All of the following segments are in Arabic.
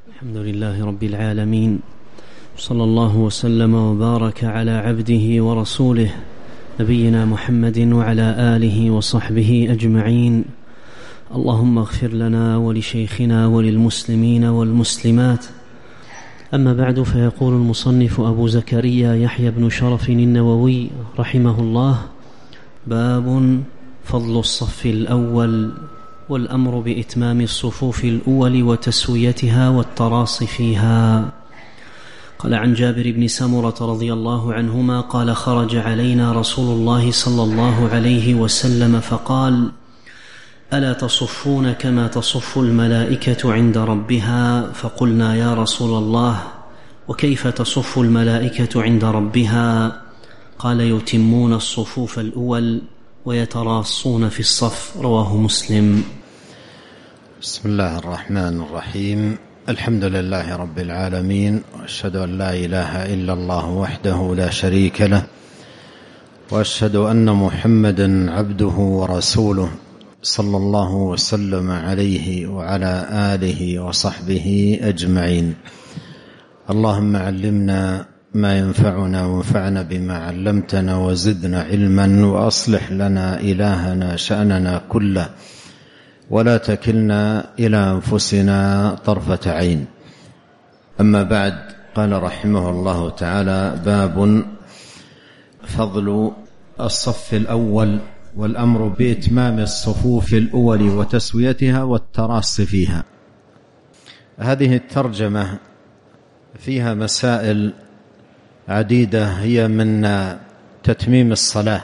الحمد لله رب العالمين، صلى الله وسلم وبارك على عبده ورسوله نبينا محمد وعلى آله وصحبه أجمعين. اللهم اغفر لنا ولشيخنا وللمسلمين والمسلمات. أما بعد، فيقول المصنف أبو زكريا يحيى بن شرف النووي رحمه الله: باب فضل الصف الأول والأمر بإتمام الصفوف الأول وتسويتها والتراص فيها. قال: عن جابر بن سمرة رضي الله عنهما قال: خرج علينا رسول الله صلى الله عليه وسلم فقال: ألا تصفون كما تصف الملائكة عند ربها؟ فقلنا: يا رسول الله، وكيف تصف الملائكة عند ربها؟ قال: يتمون الصفوف الأول ويتراصون في الصف. رواه مسلم. بسم الله الرحمن الرحيم. الحمد لله رب العالمين، وأشهد أن لا إله إلا الله وحده لا شريك له، وأشهد أن محمدا عبده ورسوله، صلى الله وسلم عليه وعلى آله وصحبه أجمعين. اللهم علمنا ما ينفعنا وانفعنا بما علمتنا وزدنا علما، وأصلح لنا إلهنا شأننا كله، ولا تكلنا إلى أنفسنا طرفة عين. أما بعد، قال رحمه الله تعالى: باب فضل الصف الأول والأمر بإتمام الصفوف الأول وتسويتها والتراص فيها. هذه الترجمة فيها مسائل عديدة، هي من تتميم الصلاة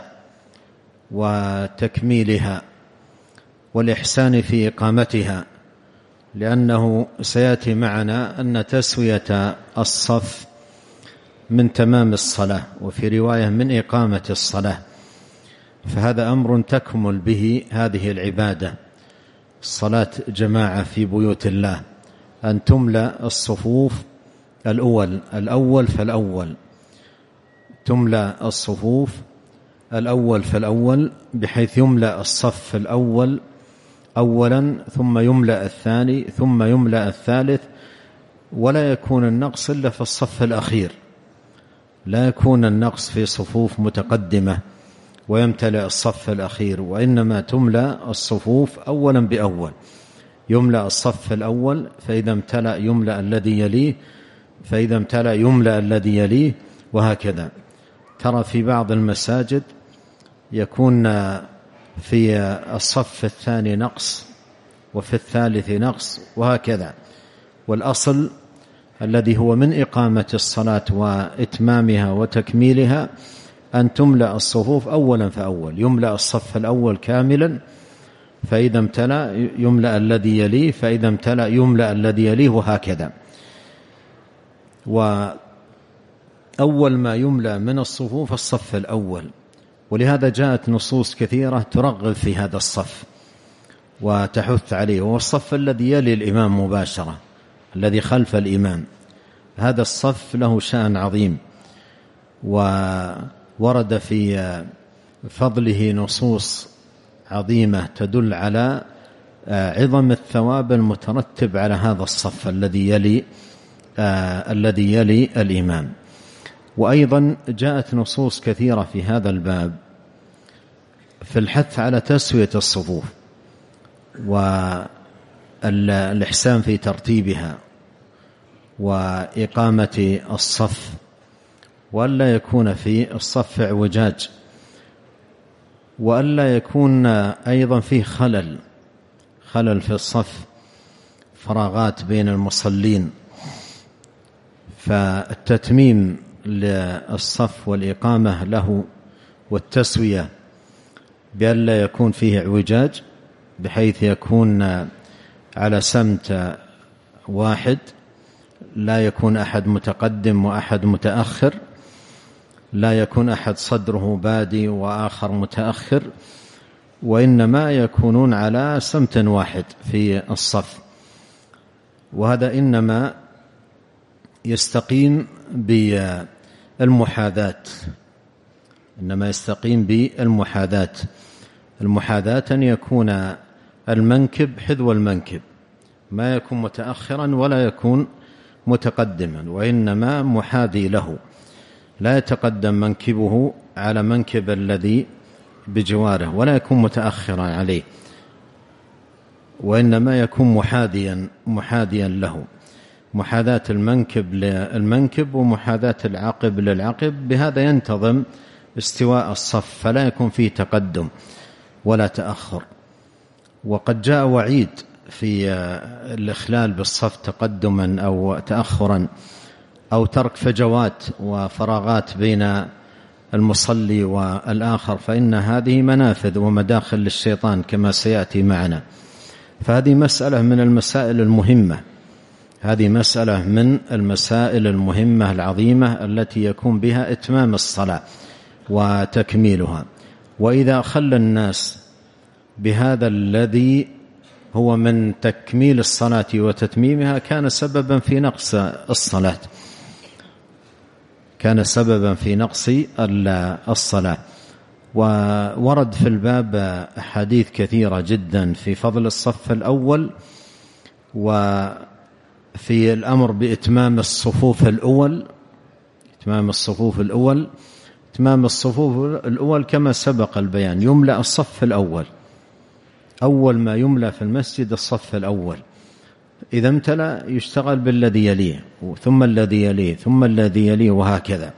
وتكميلها والإحسان في إقامتها، لأنه سيأتي معنا أن تسوية الصف من تمام الصلاة، وفي رواية من إقامة الصلاة، فهذا أمر تكمل به هذه العبادة، الصلاة جماعة في بيوت الله، أن تملأ الصفوف الأول فالأول، تملأ الصفوف الأول فالأول، بحيث يملأ الصف الأول أولا، ثم يملأ الثاني، ثم يملأ الثالث، ولا يكون النقص إلا في الصف الأخير، لا يكون النقص في صفوف متقدمة ويمتلئ الصف الأخير، وإنما تملأ الصفوف أولا بأول، يملأ الصف الأول، فإذا امتلأ يملأ الذي يليه، فإذا امتلأ يملأ الذي يليه، وهكذا. ترى في بعض المساجد يكون في الصف الثاني نقص، وفي الثالث نقص، وهكذا. والأصل الذي هو من إقامة الصلاة وإتمامها وتكميلها أن تملأ الصفوف أولا فأول، يملأ الصف الأول كاملا، فإذا امتلأ يملأ الذي يليه، فإذا امتلأ يملأ الذي يليه، وهكذا. وأول ما يملأ من الصفوف الصف الأول، ولهذا جاءت نصوص كثيرة ترغب في هذا الصف وتحث عليه، وهو الصف الذي يلي الإمام مباشرة، الذي خلف الإمام. هذا الصف له شأن عظيم، وورد في فضله نصوص عظيمة تدل على عظم الثواب المترتب على هذا الصف الذي يلي الإمام. وأيضا جاءت نصوص كثيرة في هذا الباب في الحث على تسوية الصفوف والإحسان في ترتيبها وإقامة الصف، وألا يكون في الصف اعوجاج، وألا يكون أيضا فيه خلل في الصف، فراغات بين المصلين. فالتتميم للصف والإقامة له والتسوية بأن لا يكون فيه اعوجاج، بحيث يكون على سمت واحد، لا يكون أحد متقدم وأحد متأخر، لا يكون أحد صدره بادي وآخر متأخر، وإنما يكونون على سمت واحد في الصف. وهذا إنما يستقيم بالمحاذاة، المحاذاة أن يكون المنكب حذو المنكب، ما يكون متأخرا ولا يكون متقدما، وإنما محاذي له، لا يتقدم منكبه على منكب الذي بجواره، ولا يكون متأخرا عليه، وإنما يكون محاذيا له، محاذاة المنكب للمنكب ومحاذاة العقب للعقب. بهذا ينتظم استواء الصف، فلا يكون فيه تقدم ولا تأخر. وقد جاء وعيد في الإخلال بالصف تقدما أو تأخرا، أو ترك فجوات وفراغات بين المصلي والآخر، فإن هذه منافذ ومداخل للشيطان كما سيأتي معنا. فهذه مسألة من المسائل المهمة، هذه مسألة من المسائل المهمة العظيمة التي يكون بها إتمام الصلاة وتكميلها. وإذا خلى الناس بهذا الذي هو من تكميل الصلاة وتتميمها كان سببا في نقص الصلاة، كان سببا في نقص الصلاة. وورد في الباب أحاديث كثيرة جدا في فضل الصف الأول، وفي الأمر بإتمام الصفوف الأول. إتمام الصفوف الأول، إتمام الصفوف الأول كما سبق البيان، يملأ الصف الأول، أول ما يملأ في المسجد الصف الأول، إذا امتلأ يشتغل بالذي يليه، ثم الذي يليه، ثم الذي يليه، وهكذا.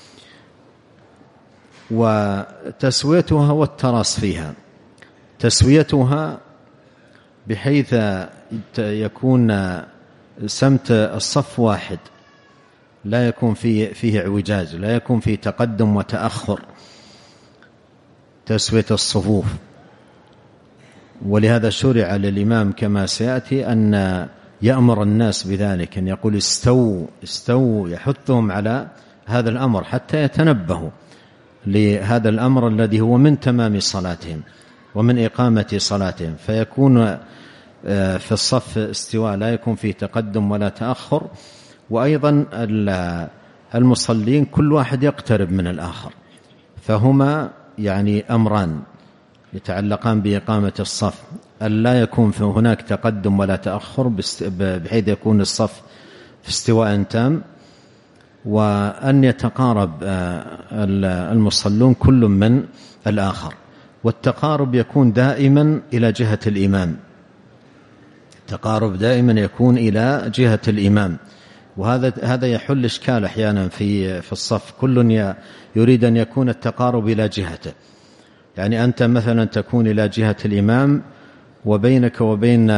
وتسويتها والتراص فيها، تسويتها بحيث يكون سمت الصف واحد، لا يكون فيه اعوجاج، لا يكون فيه تقدم وتأخر، تسوية الصفوف. ولهذا شرع للإمام كما سيأتي أن يأمر الناس بذلك، أن يقول استووا استووا، يحثهم على هذا الأمر حتى يتنبهوا لهذا الأمر الذي هو من تمام صلاتهم ومن إقامة صلاتهم، فيكون في الصف استواء، لا يكون فيه تقدم ولا تأخر. وأيضا المصلين كل واحد يقترب من الآخر، فهما يعني أمران يتعلقان بإقامة الصف، أن لا يكون هناك تقدم ولا تأخر بحيث يكون الصف في استواء تام، وأن يتقارب المصلون كل من الآخر. والتقارب يكون دائما إلى جهة الإمام، التقارب دائما يكون إلى جهة الإمام. وهذا يحل إشكال أحيانا في الصف، كل يريد أن يكون التقارب إلى جهته. يعني أنت مثلا تكون إلى جهة الإمام، وبينك وبين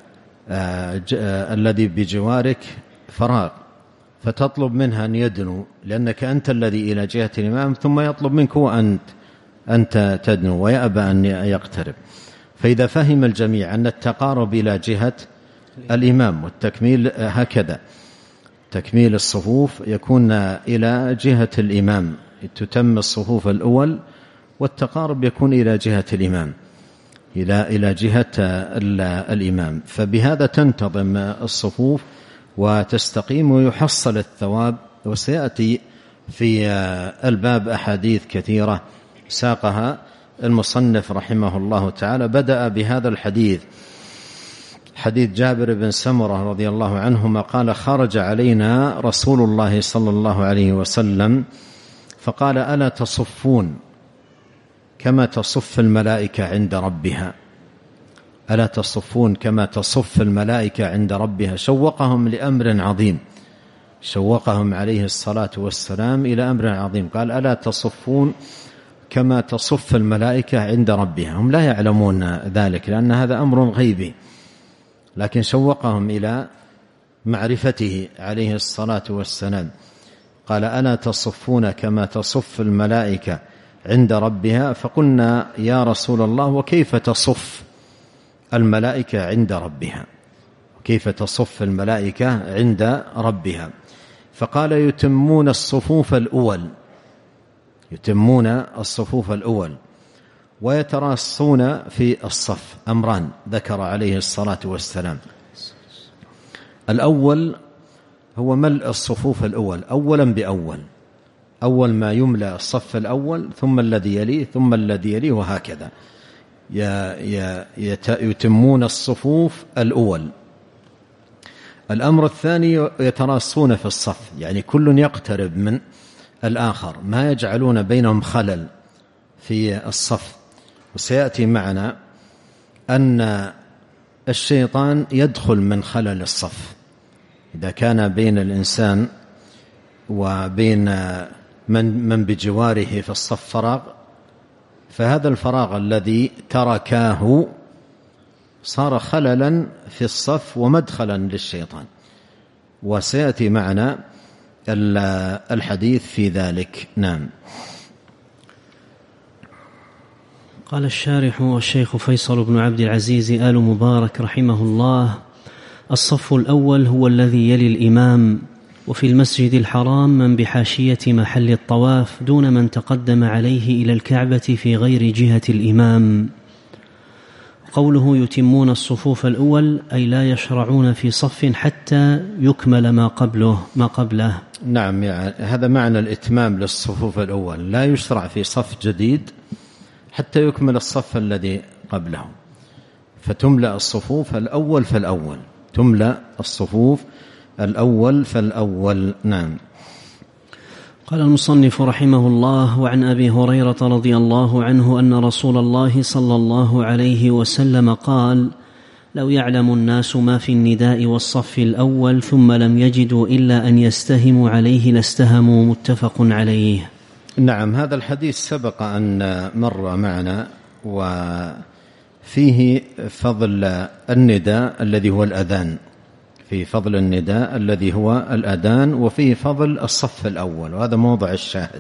الذي بجوارك فراغ، فتطلب منها أن يدنو، لأنك أنت الذي إلى جهة الإمام، ثم يطلب منك وأنت تدنو ويأبى أن يقترب. فإذا فهم الجميع أن التقارب إلى جهة الإمام والتكميل هكذا، تكميل الصفوف يكون إلى جهة الإمام، تتم الصفوف الأول، والتقارب يكون إلى جهة الإمام، إلى جهة الإمام. فبهذا تنتظم الصفوف وتستقيم ويحصل الثواب. وسيأتي في الباب أحاديث كثيرة ساقها المصنف رحمه الله تعالى. بدأ بهذا الحديث، حديث جابر بن سمرة رضي الله عنهما قال: خرج علينا رسول الله صلى الله عليه وسلم فقال: ألا تصفون كما تصف الملائكة عند ربها؟ ألا تصفون كما تصف الملائكة عند ربها؟ شوقهم لأمر عظيم، شوقهم عليه الصلاة والسلام إلى أمر عظيم. قال: ألا تصفون كما تصف الملائكة عند ربها؟ هم لا يعلمون ذلك لأن هذا أمر غيبي، لكن شوقهم إلى معرفته عليه الصلاة والسلام. قال: ألا تصفون كما تصف الملائكة عند ربها؟ فقلنا: يا رسول الله، وكيف تصف الملائكة عند ربها؟ كيف تصف الملائكة عند ربها؟ فقال: يتمون الصفوف الأول، يتمون الصفوف الأول، ويتراصون في الصف. أمران ذكر عليه الصلاة والسلام. الأول هو ملء الصفوف الأول أولا بأول، أول ما يملأ الصف الأول، ثم الذي يليه، ثم الذي يليه، وهكذا يتمون الصفوف الأول. الأمر الثاني يتراصون في الصف، يعني كل يقترب من الآخر، ما يجعلون بينهم خلل في الصف. وسيأتي معنا أن الشيطان يدخل من خلل الصف إذا كان بين الإنسان وبين من بجواره في الصف فراغ، فهذا الفراغ الذي تركاه صار خللا في الصف ومدخلا للشيطان، وسيأتي معنا الحديث في ذلك. نعم. قال الشارح الشيخ فيصل بن عبد العزيز آل مبارك رحمه الله: الصف الأول هو الذي يلي الإمام، وفي المسجد الحرام من بحاشية محل الطواف دون من تقدم عليه إلى الكعبة في غير جهة الإمام. قوله يتمون الصفوف الأول أي لا يشرعون في صف حتى يكمل ما قبله. نعم، يعني هذا معنى الإتمام للصفوف الأول، لا يشرع في صف جديد حتى يكمل الصف الذي قبله، فتملأ الصفوف الأول فالأول، تملأ الصفوف الأول فالأول. نعم. قال المصنف رحمه الله: وعن أبي هريرة رضي الله عنه أن رسول الله صلى الله عليه وسلم قال: لو يعلم الناس ما في النداء والصف الأول ثم لم يجدوا إلا أن يستهموا عليه لاستهموا. متفق عليه. نعم، هذا الحديث سبق أن مر معنا، وفيه فضل النداء الذي هو الأذان، في فضل النداء الذي هو الأذان، وفيه فضل الصف الأول، وهذا موضع الشاهد.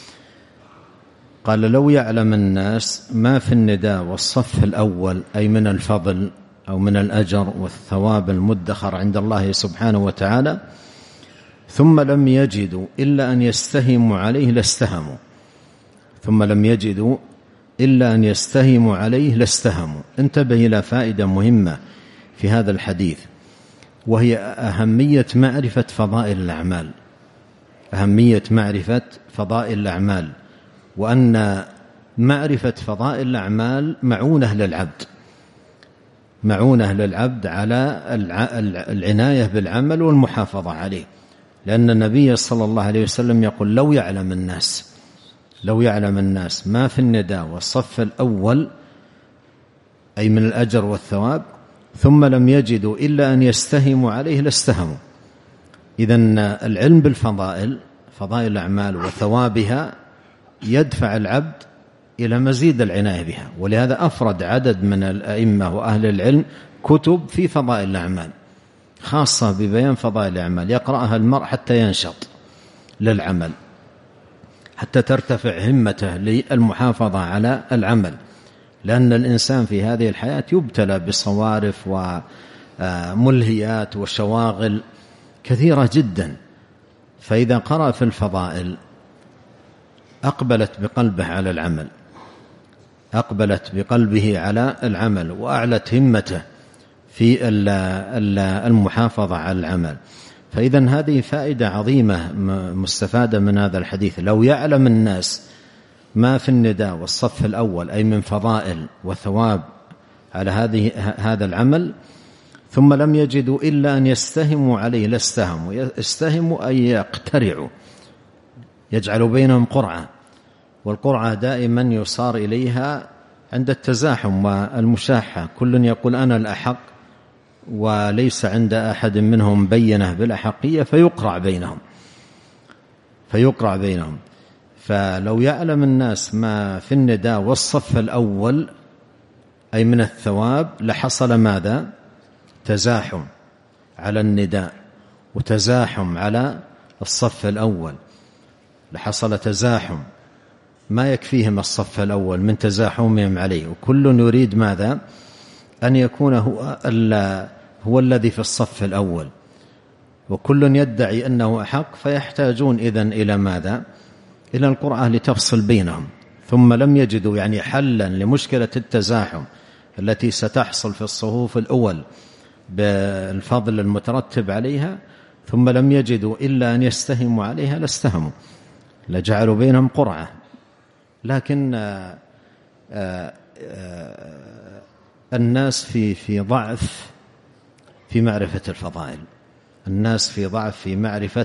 قال: لو يعلم الناس ما في النداء والصف الأول، أي من الفضل أو من الأجر والثواب المدخر عند الله سبحانه وتعالى، ثم لم يجدوا إلا أن يستهموا عليه لاستهموا. ثم لم يجدوا إلا أن يستهموا عليه لاستهموا. انتبه إلى فائدة مهمة في هذا الحديث، وهي أهمية معرفة فضائل الأعمال، أهمية معرفة فضائل الأعمال، وأن معرفة فضائل الأعمال معونة للعبد، معونة للعبد على العناية بالعمل والمحافظة عليه، لأن النبي صلى الله عليه وسلم يقول: لو يعلم الناس ما في النداء والصف الأول، أي من الأجر والثواب، ثم لم يجدوا إلا أن يستهموا عليه لاستهموا. إذن العلم بالفضائل، فضائل الأعمال وثوابها، يدفع العبد إلى مزيد العناية بها، ولهذا أفرد عدد من الأئمة وأهل العلم كتب في فضائل الأعمال، خاصة ببيان فضائل الأعمال، يقرأها المرء حتى ينشط للعمل، حتى ترتفع همته للمحافظة على العمل، لأن الإنسان في هذه الحياة يبتلى بصوارف وملهيات وشواغل كثيرة جدا، فإذا قرأ في الفضائل أقبلت بقلبه على العمل، أقبلت بقلبه على العمل، وأعلت همته في المحافظة على العمل. فإذن هذه فائدة عظيمة مستفادة من هذا الحديث. لو يعلم الناس ما في النداء والصف الأول، أي من فضائل وثواب على هذا العمل، ثم لم يجدوا إلا أن يستهموا عليه لاستهموا. يستهموا أي يقترعوا، يجعلوا بينهم قرعة، والقرعة دائما يصار إليها عند التزاحم والمشاحة، كل يقول أنا الأحق وليس عند أحد منهم بينة بالأحقية، فيقرع بينهم. فلو يعلم الناس ما في النداء والصف الأول، أي من الثواب، لحصل ماذا؟ تزاحم على النداء وتزاحم على الصف الأول، لحصل تزاحم، ما يكفيهم الصف الأول من تزاحمهم عليه، وكل يريد ماذا؟ أن يكون هو الذي في الصف الأول، وكل يدعي أنه أحق، فيحتاجون إذن إلى ماذا؟ إلى القرعة لتفصل بينهم. ثم لم يجدوا، يعني حلا لمشكلة التزاحم التي ستحصل في الصفوف الأول بالفضل المترتب عليها، ثم لم يجدوا إلا أن يستهموا عليها لاستهموا، لجعلوا بينهم قرعة. لكن الناس في ضعف في معرفة الفضائل، الناس في ضعف في معرفة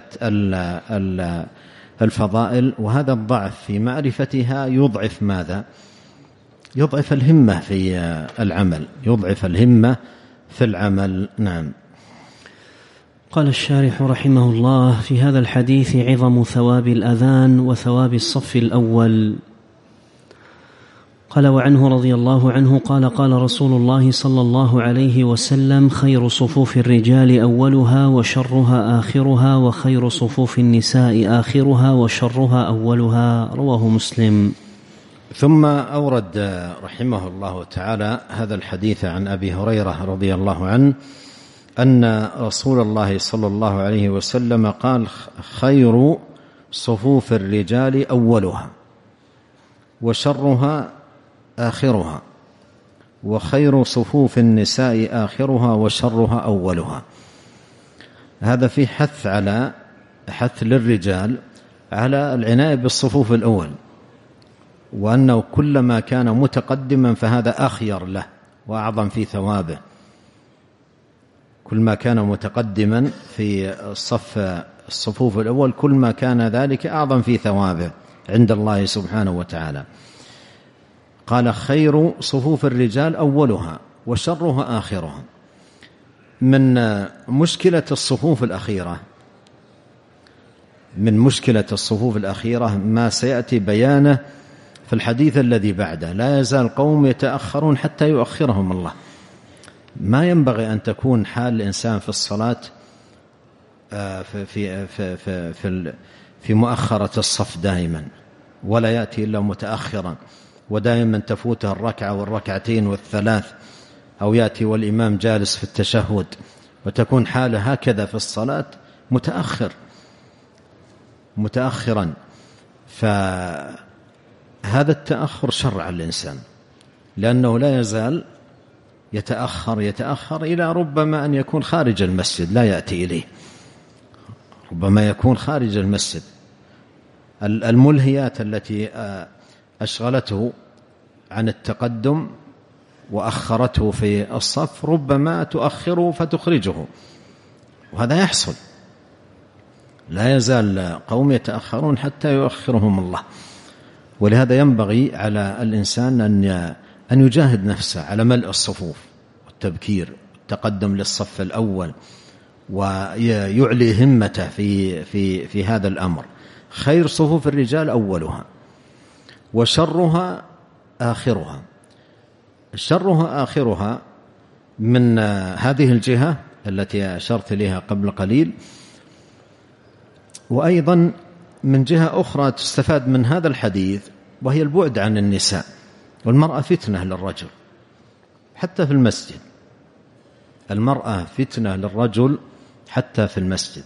الفضائل، وهذا الضعف في معرفتها يضعف ماذا؟ يضعف الهمة في العمل، يضعف الهمة في العمل. نعم. قال الشارح رحمه الله: في هذا الحديث عظم ثواب الأذان وثواب الصف الأول. قال: وعنه رضي الله عنه قال: قال رسول الله صلى الله عليه وسلم: خير صفوف الرجال أولها وشرها آخرها، وخير صفوف النساء آخرها وشرها أولها. رواه مسلم. ثم أورد رحمه الله تعالى هذا الحديث عن أبي هريرة رضي الله عنه أن رسول الله صلى الله عليه وسلم قال: خير صفوف الرجال أولها وشرها آخرها، وخير صفوف النساء آخرها وشرها أولها. هذا في حث للرجال على العناية بالصفوف الأول، وأنه كلما كان متقدما فهذا أخير له وأعظم في ثوابه. كل ما كان متقدما في الصفوف الأول كل ما كان ذلك أعظم في ثوابه عند الله سبحانه وتعالى. قال: خير صفوف الرجال أولها وشرها آخرها. من مشكلة الصفوف الأخيرة ما سيأتي بيانه في الحديث الذي بعده: لا يزال قوم يتأخرون حتى يؤخرهم الله. ما ينبغي أن تكون حال الإنسان في الصلاة في مؤخرة الصف دائما، ولا يأتي إلا متأخرا، ودائما تفوته الركعة والركعتين والثلاث، أو يأتي والإمام جالس في التشهد، وتكون حاله هكذا في الصلاة متأخرا. فهذا التأخر شر على الإنسان، لأنه لا يزال يتأخر إلى ربما أن يكون خارج المسجد، لا يأتي إليه، ربما يكون خارج المسجد. الملهيات التي أشغلته عن التقدم وأخرته في الصف ربما تؤخره فتخرجه، وهذا يحصل. لا يزال قوم يتأخرون حتى يؤخرهم الله. ولهذا ينبغي على الإنسان أن يجاهد نفسه على ملء الصفوف والتبكير والتقدم للصف الأول، ويعلي همته في هذا الأمر. خير صفوف الرجال أولها وشرها آخرها. شرها آخرها من هذه الجهة التي أشرت إليها قبل قليل، وأيضا من جهة أخرى تستفاد من هذا الحديث، وهي البعد عن النساء. والمرأة فتنة للرجل حتى في المسجد، المرأة فتنة للرجل حتى في المسجد.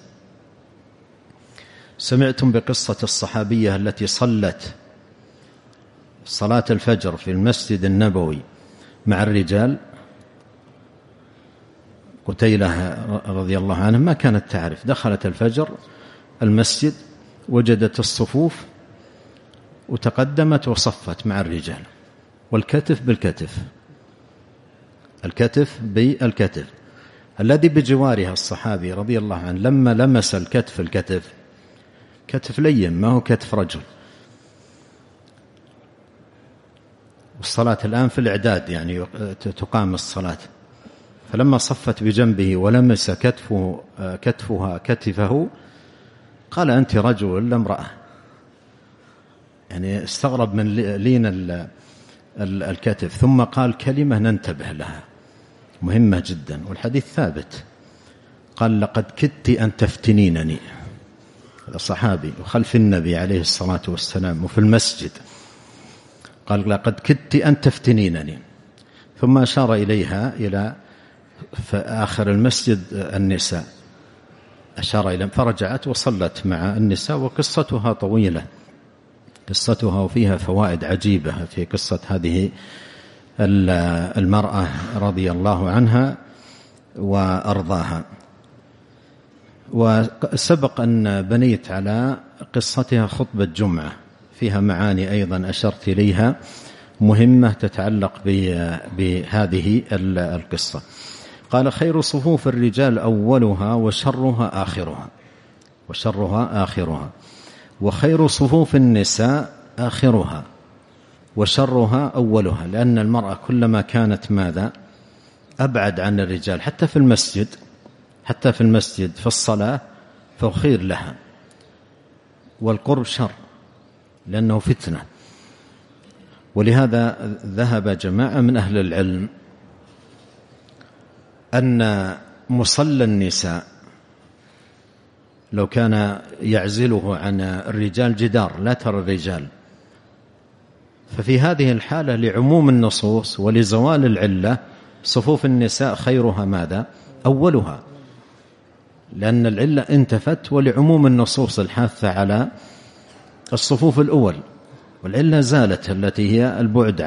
سمعتم بقصة الصحابية التي صلت صلاة الفجر في المسجد النبوي مع الرجال؟ قتيلة رضي الله عنها ما كانت تعرف، دخلت الفجر المسجد وجدت الصفوف وتقدمت وصفت مع الرجال، والكتف بالكتف، الكتف بالكتف. الذي بجوارها الصحابي رضي الله عنه لما لمس الكتف كتف لين، ما هو كتف رجل. والصلاة الآن في الإعداد، يعني تقام الصلاة، فلما صفت بجنبه ولمس كتفها كتفه قال: أنت رجل ولا امرأة؟ يعني استغرب من لين الكتف. ثم قال كلمة ننتبه لها مهمة جدا، والحديث ثابت. قال: لقد كدت أن تفتنينني. هذا صحابي وخلف النبي عليه الصلاة والسلام وفي المسجد، قال: لقد كدت أن تفتنينني. ثم أشار إليها إلى آخر المسجد النساء، أشار إليها فرجعت وصلت مع النساء. وقصتها طويلة، قصتها وفيها فوائد عجيبة في قصة هذه المرأة رضي الله عنها وأرضاها. وسبق أن بنيت على قصتها خطبة جمعة فيها معاني أيضا أشرت إليها مهمة تتعلق بهذه القصة. قال خير صفوف الرجال أولها وشرها آخرها وخير صفوف النساء آخرها وشرها أولها، لأن المرأة كلما كانت ماذا؟ أبعد عن الرجال، حتى في المسجد في الصلاة فهو خير لها، والقرب شر لأنه فتنة. ولهذا ذهب جماعة من أهل العلم أن مصلى النساء لو كان يعزله عن الرجال جدار لا ترى الرجال، ففي هذه الحالة لعموم النصوص ولزوال العلة صفوف النساء خيرها ماذا؟ أولها، لأن العلة انتفت ولعموم النصوص الحاثة على الصفوف الأول، والعلة زالت التي هي البعد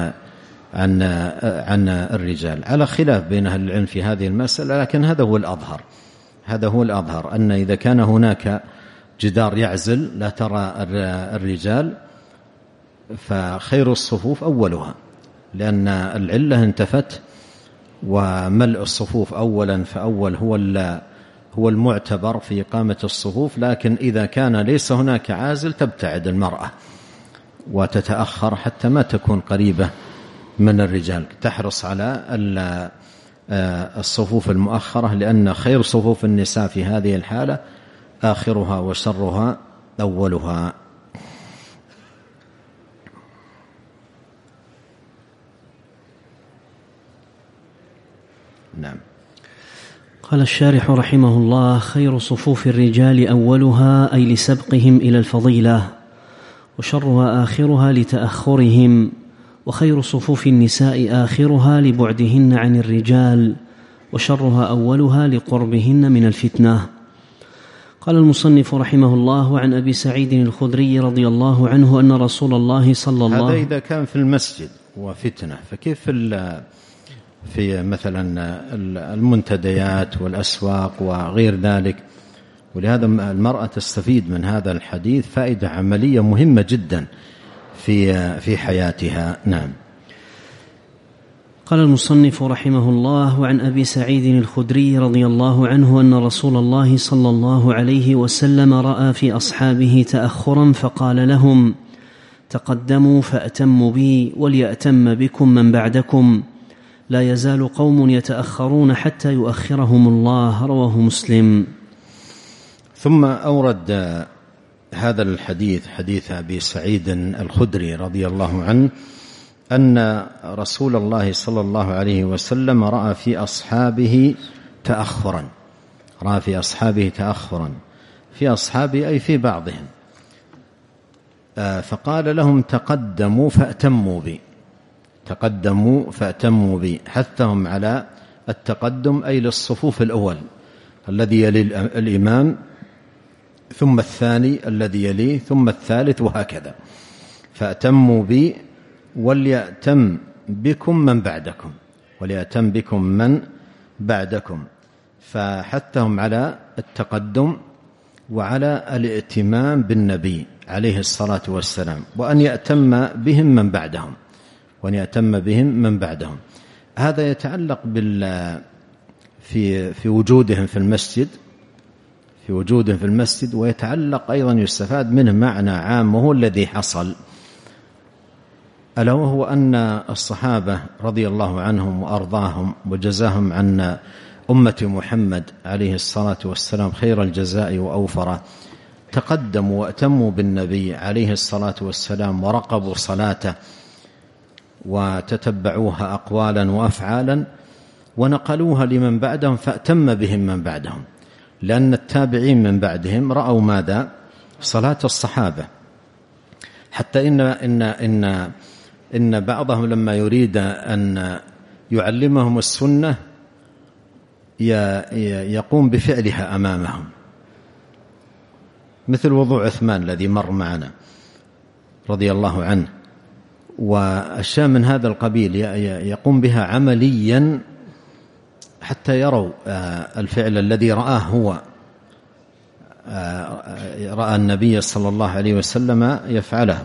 عن الرجال، على خلاف بين أهل العلم في هذه المسألة، لكن هذا هو الأظهر أن إذا كان هناك جدار يعزل لا ترى الرجال فخير الصفوف أولها، لأن العلة انتفت، وملء الصفوف أولا فأول هو المعتبر في إقامة الصفوف. لكن إذا كان ليس هناك عازل تبتعد المرأة وتتأخر حتى ما تكون قريبة من الرجال، تحرص على الصفوف المؤخرة، لأن خير صفوف النساء في هذه الحالة آخرها وشرها أولها. نعم. قال الشارح رحمه الله: خير صفوف الرجال أولها، أي لسبقهم إلى الفضيلة، وشرها آخرها لتأخرهم، وخير صفوف النساء آخرها لبعدهن عن الرجال، وشرها أولها لقربهن من الفتنة. قال المصنف رحمه الله: عن أبي سعيد الخدري رضي الله عنه أن رسول الله صلى الله عليه وسلم، هذا إذا كان في المسجد وفتنة، فكيف في مثلا المنتديات والأسواق وغير ذلك؟ ولهذا المرأة تستفيد من هذا الحديث فائدة عملية مهمة جدا في حياتها. نعم. قال المصنف رحمه الله: وعن أبي سعيد الخدري رضي الله عنه أن رسول الله صلى الله عليه وسلم رأى في أصحابه تأخرا فقال لهم: تقدموا فأتموا بي وليأتم بكم من بعدكم، لا يزال قوم يتأخرون حتى يؤخرهم الله. رواه مسلم. ثم أورد هذا الحديث، حديث أبي سعيد الخدري رضي الله عنه، أن رسول الله صلى الله عليه وسلم رأى في أصحابه تأخرا، في أصحابه أي في بعضهم، فقال لهم: تقدموا فأتموا بي، حثهم على التقدم أي للصفوف الأول الذي يلي الإمام، ثم الثاني الذي يليه، ثم الثالث، وهكذا. فأتموا بي وليأتم بكم من بعدكم، فحثهم على التقدم وعلى الائتمام بالنبي عليه الصلاة والسلام، وأن يأتم بهم من بعدهم. هذا يتعلق في وجودهم في المسجد، ويتعلق أيضا، يستفاد منه معنى عام وهو الذي حصل، ألا وهو أن الصحابة رضي الله عنهم وأرضاهم وجزاهم عن أمة محمد عليه الصلاة والسلام خير الجزاء وأوفره، تقدموا وأتموا بالنبي عليه الصلاة والسلام، ورقبوا صلاته وتتبعوها أقوالا وأفعالا، ونقلوها لمن بعدهم فأتم بهم من بعدهم، لأن التابعين من بعدهم رأوا ماذا؟ صلاة الصحابة، حتى إن بعضهم لما يريد أن يعلمهم السنة يقوم بفعلها أمامهم، مثل وضوء عثمان الذي مر معنا رضي الله عنه، وأشياء من هذا القبيل يقوم بها عمليا حتى يروا الفعل الذي رآه رأى النبي صلى الله عليه وسلم يفعله.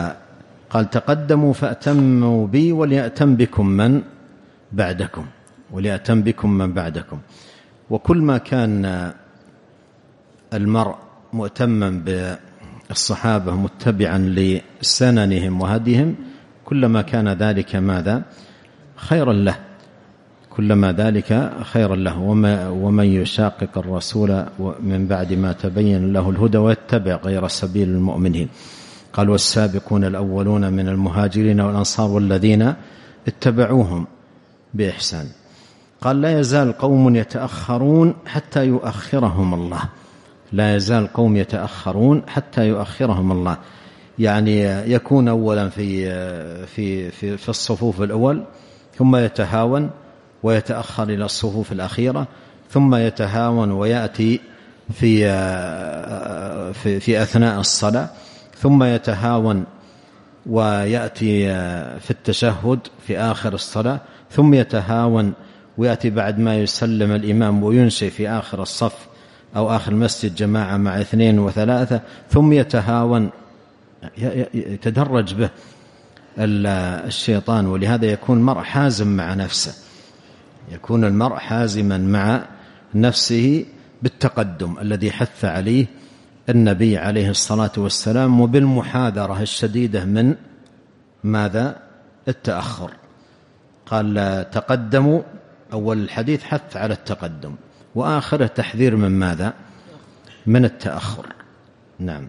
فقال: تقدموا فأتموا بي وليأتم بكم من بعدكم، وليأتم بكم من بعدكم. وكل ما كان المرء مؤتما بالصحابة متبعا لسننهم وهديهم كلما كان ذلك ماذا؟ خيرا له، كلما ذلك خيرا له. ومن يشاقق الرسول من بعد ما تبين له الهدى ويتبع غير سبيل المؤمنين. قال والسابقون الأولون من المهاجرين والأنصار والذين اتبعوهم بإحسان. قال لا يزال قوم يتأخرون حتى يؤخرهم الله، لا يزال قوم يتأخرون حتى يؤخرهم الله، يعني يكون أولا في الصفوف الأول، ثم يتهاون ويتأخر إلى الصفوف الأخيرة، ثم يتهاون ويأتي في أثناء الصلاة، ثم يتهاون ويأتي في التشهد في آخر الصلاة، ثم يتهاون ويأتي بعد ما يسلم الإمام وينشئ في آخر الصف أو آخر المسجد جماعة مع 2 و3، ثم يتهاون، يتدرج به الشيطان. ولهذا يكون المرء حازم مع نفسه، يكون المرء حازما مع نفسه بالتقدم الذي حث عليه النبي عليه الصلاة والسلام، وبالمحاذرة الشديدة من ماذا؟ التأخر. قال تقدموا، أول الحديث حث على التقدم، وآخره تحذير من ماذا؟ من التأخر. نعم.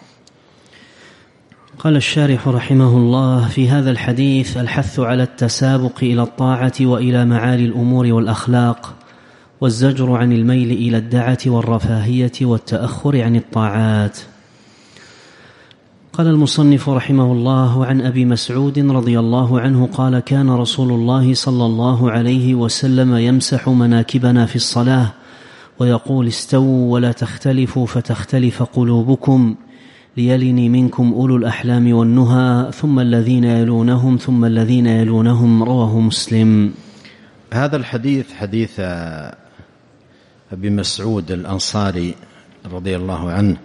قال الشارح رحمه الله: في هذا الحديث الحث على التسابق إلى الطاعة وإلى معالي الأمور والأخلاق، والزجر عن الميل إلى الدعة والرفاهية والتأخر عن الطاعات. قال المصنف رحمه الله: عن أبي مسعود رضي الله عنه قال: كان رسول الله صلى الله عليه وسلم يمسح مناكبنا في الصلاة ويقول: استووا ولا تختلفوا فتختلف قلوبكم، ليلني منكم أولو الأحلام والنهى، ثم الذين يلونهم ثم الذين يلونهم. رواه مسلم. هذا الحديث حديث أبي مسعود الأنصاري رضي الله عنه،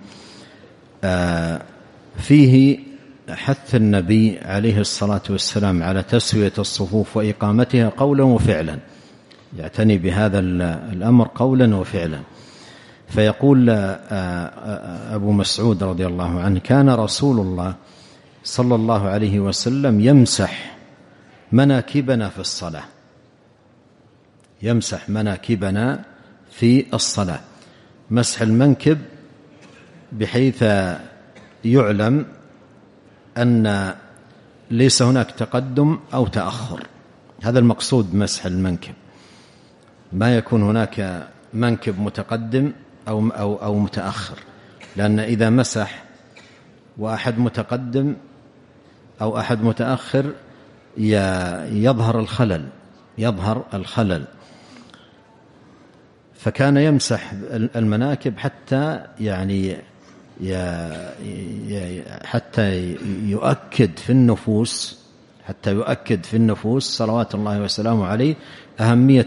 فيه حث النبي عليه الصلاة والسلام على تسوية الصفوف وإقامتها قولا وفعلا، يعتني بهذا الأمر قولا وفعلا. فيقول أبو مسعود رضي الله عنه: كان رسول الله صلى الله عليه وسلم يمسح مناكبنا في الصلاة، يمسح مناكبنا في الصلاة، مسح المنكب بحيث يعلم أن ليس هناك تقدم أو تأخر. هذا المقصود مسح المنكب، ما يكون هناك منكب متقدم أو متأخر، لأن إذا مسح وأحد متقدم أو أحد متأخر يظهر الخلل. فكان يمسح المناكب حتى حتى يؤكد في النفوس صلوات الله وسلامه عليه أهمية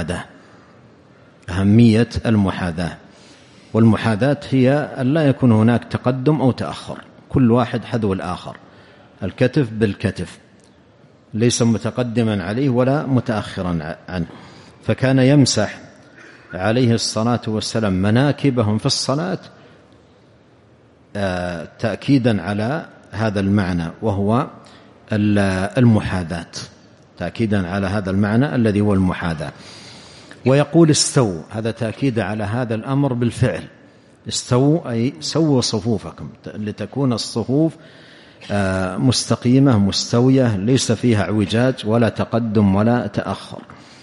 المحاذاة. والمحاذاة هي أن لا يكون هناك تقدم أو تأخر، كل واحد حذو الآخر، الكتف بالكتف، ليس متقدما عليه ولا متأخرا عنه. فكان يمسح عليه الصلاة والسلام مناكبهم في الصلاة تأكيدا على هذا المعنى، وهو المحاذاة، تأكيدا على هذا المعنى الذي هو المحاذاة. ويقول استووا، هذا تأكيد على هذا الأمر بالفعل. استووا أي سووا صفوفكم، لتكون الصفوف مستقيمة مستوية ليس فيها اعوجاج ولا تقدم ولا تأخر.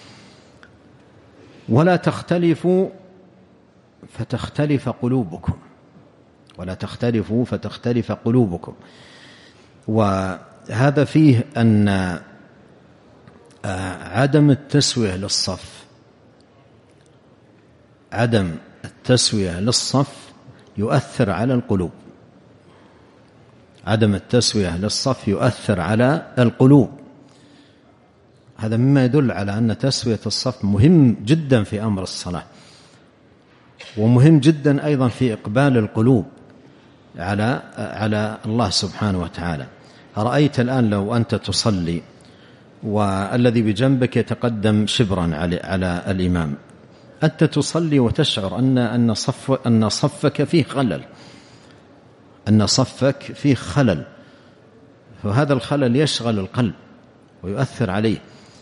ولا تختلفوا فتختلف قلوبكم، ولا تختلفوا فتختلف قلوبكم. وهذا فيه أن عدم التسوية للصف يؤثر على القلوب، عدم التسوية للصف يؤثر على القلوب. هذا مما يدل على أن تسوية الصف مهم جدا في أمر الصلاة، ومهم جدا أيضا في إقبال القلوب على الله سبحانه وتعالى. رأيت الآن لو أنت تصلي والذي بجنبك يتقدم شبرا على الإمام، أنت تصلي وتشعر أن صفك فيه خلل، أن صفك فيه خلل، فهذا الخلل يشغل القلب ويؤثر عليه.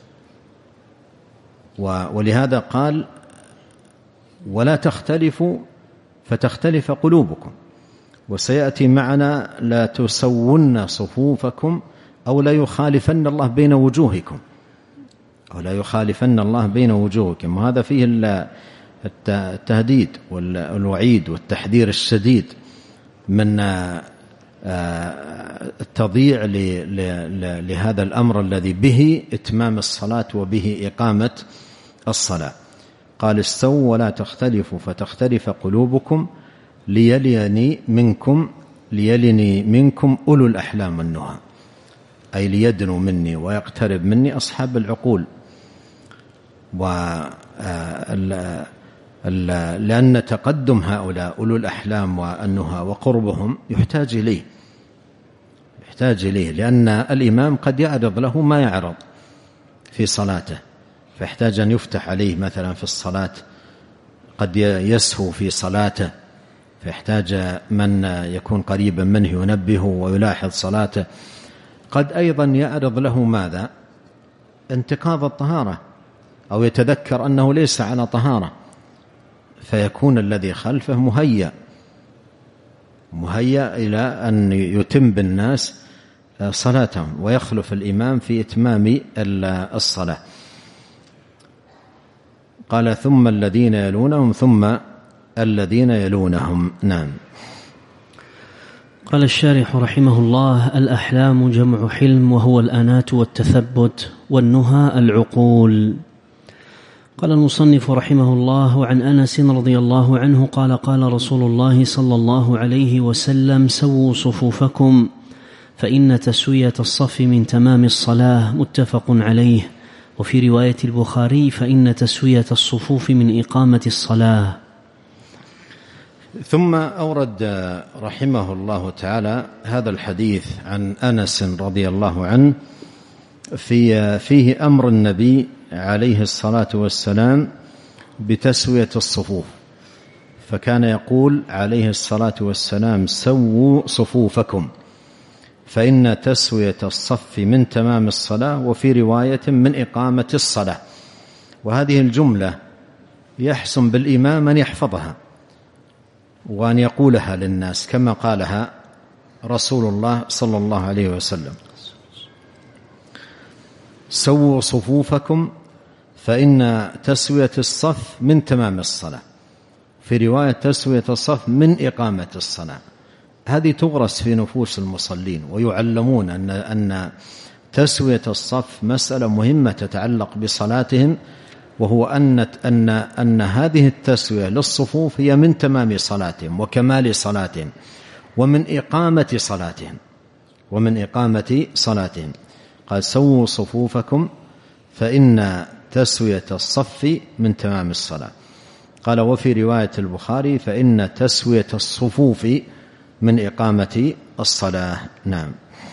ولهذا قال ولا تختلفوا فتختلف قلوبكم، وسيأتي معنا لا تسون صفوفكم أو لا يخالفن الله بين وجوهكم، أو لا يخالفن الله بين وجوهكم. وهذا فيه التهديد والوعيد والتحذير الشديد من التضييع لهذا الأمر الذي به إتمام الصلاة وبه إقامة الصلاة. قال استووا ولا تختلفوا فتختلف قلوبكم ليلني منكم أولو الأحلام والنهى، أي ليدنوا مني ويقترب مني أصحاب العقول. لأن تقدم هؤلاء أولو الأحلام والنهى وقربهم يحتاج إليه، لأن الإمام قد يعرض له ما يعرض في صلاته، فيحتاج أن يفتح عليه مثلا في الصلاة، قد يسهو في صلاته، فيحتاج من يكون قريبا منه ينبهه ويلاحظ صلاته. قد أيضا يعرض له ماذا؟ انتقاض الطهارة، أو يتذكر أنه ليس على طهارة، فيكون الذي خلفه مهيأ إلى أن يتم بالناس صلاتهم، ويخلف الإمام في إتمام الصلاة. قال ثم الذين يلونهم ثم الذين يلونهم. نعم. قال الشارح رحمه الله: الأحلام جمع حلم، وهو الأنات والتثبت، والنهى العقول. قال المصنف رحمه الله: عن أنس رضي الله عنه قال: قال رسول الله صلى الله عليه وسلم: سووا صفوفكم فإن تسوية الصف من تمام الصلاة. متفق عليه. وفي رواية البخاري: فإن تسوية الصفوف من إقامة الصلاة. ثم أورد رحمه الله تعالى هذا الحديث عن أنس رضي الله عنه فيه أمر النبي عليه الصلاة والسلام بتسوية الصفوف، فكان يقول عليه الصلاة والسلام: سووا صفوفكم فإن تسوية الصف من تمام الصلاة، وفي رواية من إقامة الصلاة. وهذه الجملة يحسن بالإمام أن يحفظها وأن يقولها للناس كما قالها رسول الله صلى الله عليه وسلم: سووا صفوفكم فإن تسوية الصف من تمام الصلاة، في رواية تسوية الصف من إقامة الصلاة. هذه تغرس في نفوس المصلين، ويعلمون أن تسوية الصف مسألة مهمة تتعلق بصلاتهم، وهو أن هذه التسوية للصفوف هي من تمام صلاتهم وكمال صلاتهم ومن إقامة صلاتهم. قال: سووا صفوفكم فإن تسوية الصف من تمام الصلاة. قال: وفي رواية البخاري: فإن تسوية الصفوف من إقامة الصلاة. نعم.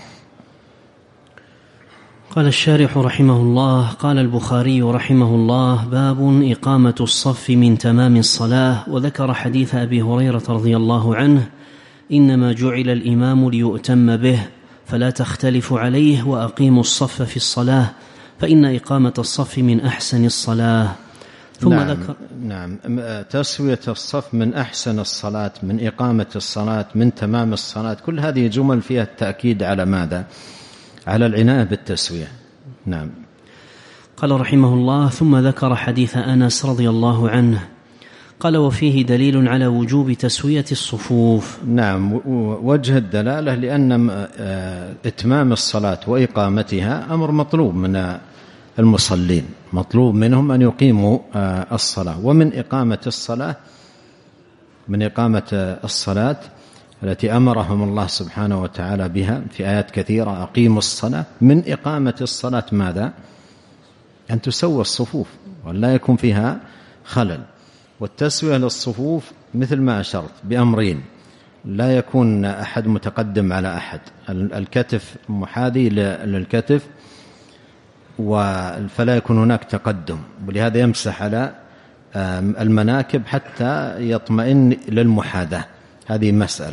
قال الشارح رحمه الله: قال البخاري رحمه الله: باب إقامة الصف من تمام الصلاة. وذكر حديث أبي هريرة رضي الله عنه: إنما جعل الإمام ليؤتم به فلا تختلف عليه، وأقيموا الصف في الصلاة فإن إقامة الصف من أحسن الصلاة. ثم ذكر تسوية الصف من أحسن الصلاة، من إقامة الصلاة، من تمام الصلاة، كل هذه جمل فيها التأكيد على ماذا؟ على العناية بالتسوية. نعم. قال رحمه الله: ثم ذكر حديث أنس رضي الله عنه قال: وفيه دليل على وجوب تسوية الصفوف. نعم، وجه الدلالة لأن إتمام الصلاة وإقامتها أمر مطلوب من المصلين، مطلوب منهم أن يقيموا الصلاة. ومن إقامة الصلاة، من إقامة الصلاة التي أمرهم الله سبحانه وتعالى بها في آيات كثيرة: أقيموا الصلاة. من إقامة الصلاة ماذا؟ أن تسوى الصفوف ولا يكون فيها خلل. والتسوية للصفوف مثل ما أشرت بأمرين: لا يكون أحد متقدم على أحد، الكتف محاذي للكتف، فلا يكون هناك تقدم، ولهذا يمسح على المناكب حتى يطمئن للمحاذاة. هذه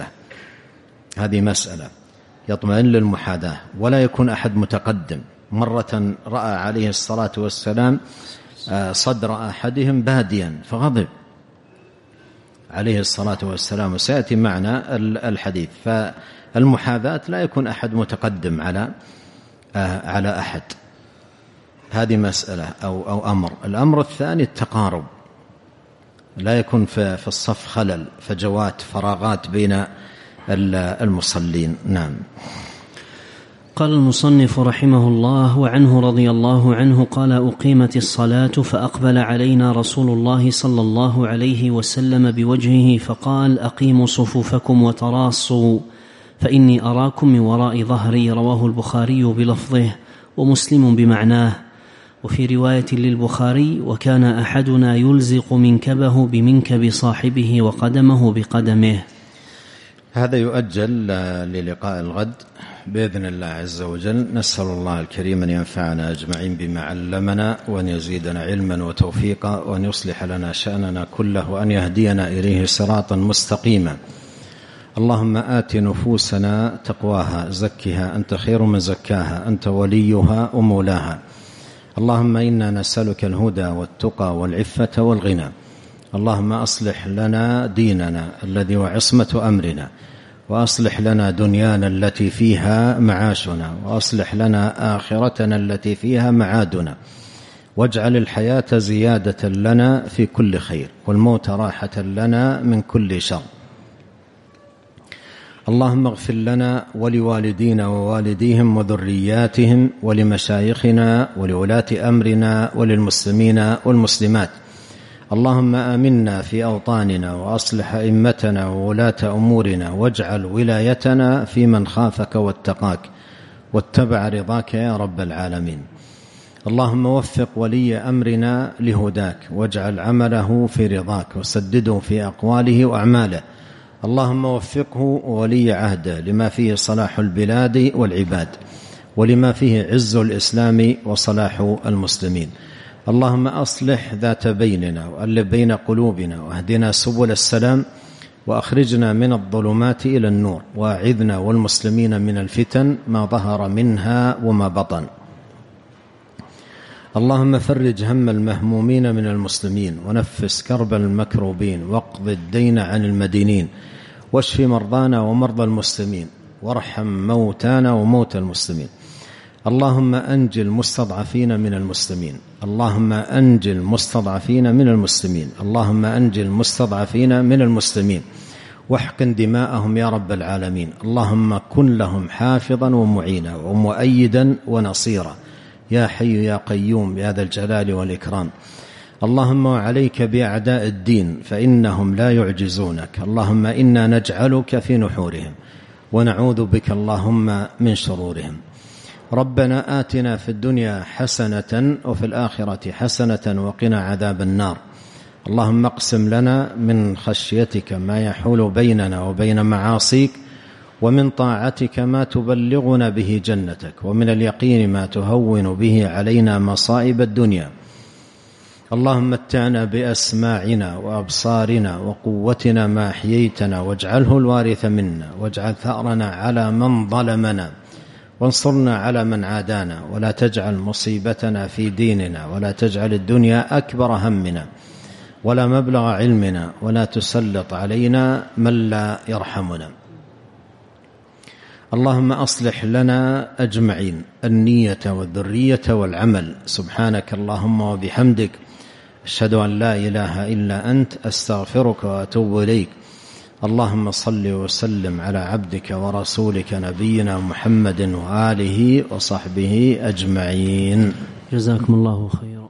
مسألة يطمئن للمحاذاة، ولا يكون أحد متقدم. مرة رأى عليه الصلاة والسلام صدر أحدهم باديا فغضب عليه الصلاة والسلام، وسيأتي معنا الحديث. فالمحاذاة لا يكون أحد متقدم على أحد. هذه مسألة أو أمر. الأمر الثاني التقارب، لا يكون في الصف خلل، فجوات، فراغات بين المصلين. نعم. قال المصنف رحمه الله: وعنه رضي الله عنه قال: أقيمت الصلاة فأقبل علينا رسول الله صلى الله عليه وسلم بوجهه فقال: أقيموا صفوفكم وتراصوا فإني أراكم من وراء ظهري. رواه البخاري بلفظه ومسلم بمعناه. وفي رواية للبخاري: وكان أحدنا يلزق منكبه بمنكب صاحبه وقدمه بقدمه. هذا يؤجل للقاء الغد بإذن الله عز وجل. نسأل الله الكريم أن ينفعنا أجمعين بما علمنا، وأن يزيدنا علما وتوفيقا، وأن يصلح لنا شأننا كله، وأن يهدينا إليه صراطا مستقيما. اللهم آت نفوسنا تقواها، زكها أنت خير من زكاها، أنت وليها ومولاها. اللهم إنا نسألك الهدى والتقى والعفة والغنى. اللهم أصلح لنا ديننا الذي هو عصمة أمرنا، وأصلح لنا دنيانا التي فيها معاشنا، وأصلح لنا آخرتنا التي فيها معادنا، واجعل الحياة زيادة لنا في كل خير، والموت راحة لنا من كل شر. اللهم اغفر لنا ولوالدينا ووالديهم وذرياتهم ولمشايخنا ولولاة أمرنا وللمسلمين والمسلمات. اللهم آمنا في أوطاننا، وأصلح أئمتنا وولاة أمورنا، واجعل ولايتنا في من خافك واتقاك واتبع رضاك يا رب العالمين. اللهم وفق ولي أمرنا لهداك، واجعل عمله في رضاك، وسدده في أقواله وأعماله. اللهم وفقه ولي عهده لما فيه صلاح البلاد والعباد، ولما فيه عز الإسلام وصلاح المسلمين. اللهم أصلح ذات بيننا، وألف بين قلوبنا، واهدنا سبل السلام، وأخرجنا من الظلمات إلى النور، وأعذنا والمسلمين من الفتن ما ظهر منها وما بطن. اللهم فرج هم المهمومين من المسلمين، ونفس كرب المكروبين، واقض الدين عن المدينين، واشف مرضانا ومرضى المسلمين، وارحم موتانا وموتى المسلمين. اللهم أنجِ المستضعفين من المسلمين، اللهم أنجِ المستضعفين من المسلمين، اللهم أنجِ المستضعفين من المسلمين، واحقن دماءهم يا رب العالمين. اللهم كن لهم حافظا ومعينا ومؤيدا ونصيرا يا حي يا قيوم يا ذا الجلال والإكرام. اللهم عليك بأعداء الدين فإنهم لا يعجزونك. اللهم إنا نجعلك في نحورهم، ونعوذ بك اللهم من شرورهم. ربنا آتنا في الدنيا حسنة وفي الآخرة حسنة وقنا عذاب النار. اللهم اقسم لنا من خشيتك ما يحول بيننا وبين معاصيك، ومن طاعتك ما تبلغنا به جنتك، ومن اليقين ما تهون به علينا مصائب الدنيا. اللهم متعنا بأسماعنا وأبصارنا وقوتنا ما أحييتنا، واجعله الوارث منا، واجعل ثأرنا على من ظلمنا، وانصرنا على من عادانا، ولا تجعل مصيبتنا في ديننا، ولا تجعل الدنيا أكبر همنا ولا مبلغ علمنا، ولا تسلط علينا من لا يرحمنا. اللهم أصلح لنا أجمعين النية والذرية والعمل. سبحانك اللهم وبحمدك، أشهد أن لا إله إلا أنت، أستغفرك وأتوب إليك. اللهم صل وسلم على عبدك ورسولك نبينا محمد وآله وصحبه أجمعين. جزاكم الله خيرا.